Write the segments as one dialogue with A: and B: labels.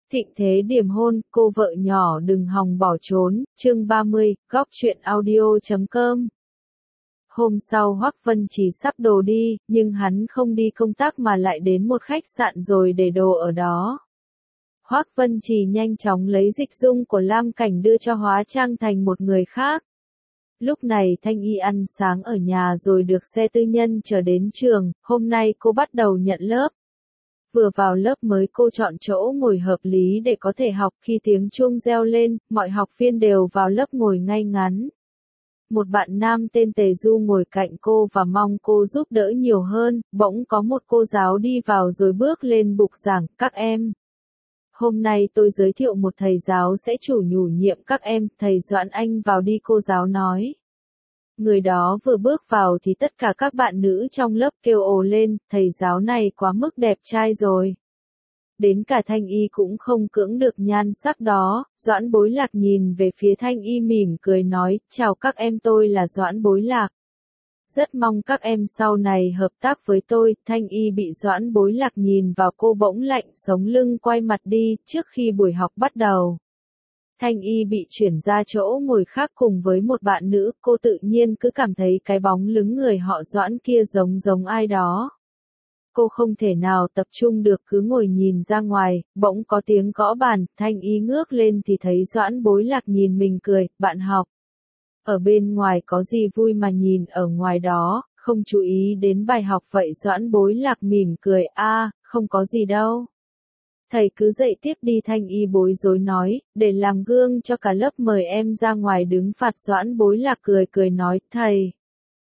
A: Thịnh thế điểm hôn, cô vợ nhỏ đừng hòng bỏ trốn, chương 30, góc truyện audio.com. Hôm sau Hoắc Vân Trì sắp đồ đi, nhưng hắn không đi công tác mà lại đến một khách sạn rồi để đồ ở đó. Hoắc Vân Trì nhanh chóng lấy dịch dung của Lam Cảnh đưa cho hóa trang thành một người khác. Lúc này Thanh Y ăn sáng ở nhà rồi được xe tư nhân chở đến trường, hôm nay cô bắt đầu nhận lớp. Vừa vào lớp mới cô chọn chỗ ngồi hợp lý để có thể học, khi tiếng chuông reo lên, mọi học viên đều vào lớp ngồi ngay ngắn. Một bạn nam tên Tề Du ngồi cạnh cô và mong cô giúp đỡ nhiều hơn, bỗng có một cô giáo đi vào rồi bước lên bục giảng, các em. Hôm nay tôi giới thiệu một thầy giáo sẽ chủ nhủ nhiệm các em, thầy Doãn Anh vào đi, cô giáo nói. Người đó vừa bước vào thì tất cả các bạn nữ trong lớp kêu ồ lên, thầy giáo này quá mức đẹp trai rồi. Đến cả Thanh Y cũng không cưỡng được nhan sắc đó, Doãn Bối Lạc nhìn về phía Thanh Y mỉm cười nói, chào các em, tôi là Doãn Bối Lạc. Rất mong các em sau này hợp tác với tôi. Thanh Y bị Doãn Bối Lạc nhìn vào cô bỗng lạnh sống lưng quay mặt đi. Trước khi buổi học bắt đầu, Thanh Y bị chuyển ra chỗ ngồi khác cùng với một bạn nữ, cô tự nhiên cứ cảm thấy cái bóng lưng người họ Doãn kia giống ai đó. Cô không thể nào tập trung được, cứ ngồi nhìn ra ngoài, bỗng có tiếng gõ bàn, Thanh Y ngước lên thì thấy Doãn Bối Lạc nhìn mình cười, bạn học. Ở bên ngoài có gì vui mà nhìn ở ngoài đó, không chú ý đến bài học vậy. Doãn Bối Lạc mỉm cười, không có gì đâu. Thầy cứ dạy tiếp đi. Thanh Y bối rối nói, để làm gương cho cả lớp mời em ra ngoài đứng phạt. Doãn Bối Lạc cười nói, thầy.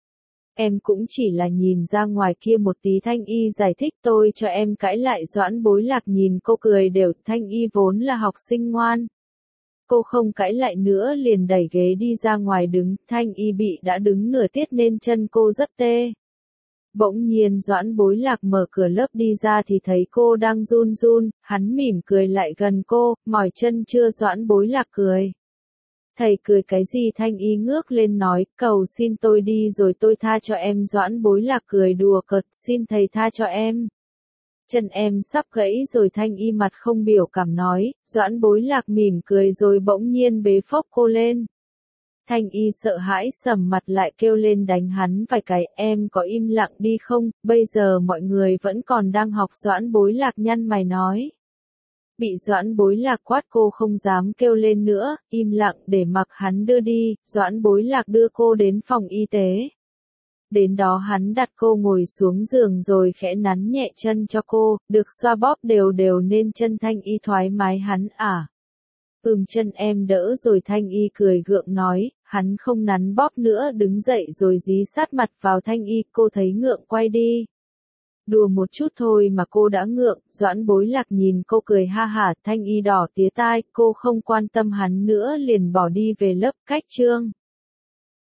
A: Em cũng chỉ là nhìn ra ngoài kia một tí. Thanh Y giải thích, tôi cho em cãi lại. Doãn Bối Lạc nhìn cô cười đều, Thanh Y vốn là học sinh ngoan. Cô không cãi lại nữa liền đẩy ghế đi ra ngoài đứng. Thanh Y bị đã đứng nửa tiết nên chân cô rất tê. Bỗng nhiên Doãn Bối Lạc mở cửa lớp đi ra thì thấy cô đang run, hắn mỉm cười lại gần cô, mỏi chân chưa? Doãn Bối Lạc cười. Thầy cười cái gì? Thanh Y ngước lên nói, cầu xin tôi đi rồi tôi tha cho em. Doãn Bối Lạc cười đùa cợt, xin thầy tha cho em. Chân em sắp gãy rồi. Thanh Y mặt không biểu cảm nói. Doãn Bối Lạc mỉm cười rồi bỗng nhiên bế phốc cô lên. Thanh Y sợ hãi sầm mặt lại kêu lên đánh hắn vài cái, em có im lặng đi không, bây giờ mọi người vẫn còn đang học. Doãn Bối Lạc nhăn mày nói. Bị Doãn Bối Lạc quát cô không dám kêu lên nữa, im lặng để mặc hắn đưa đi. Doãn Bối Lạc đưa cô đến phòng y tế. Đến đó hắn đặt cô ngồi xuống giường rồi khẽ nắn nhẹ chân cho cô, được xoa bóp đều nên chân Thanh Y thoải mái. Hắn chân em đỡ rồi. Thanh Y cười gượng nói, hắn không nắn bóp nữa, đứng dậy rồi dí sát mặt vào Thanh Y, cô thấy ngượng quay đi. Đùa một chút thôi mà cô đã ngượng. Doãn Bối Lạc nhìn cô cười ha hả. Thanh Y đỏ tía tai, cô không quan tâm hắn nữa liền bỏ đi về lớp. Cách chương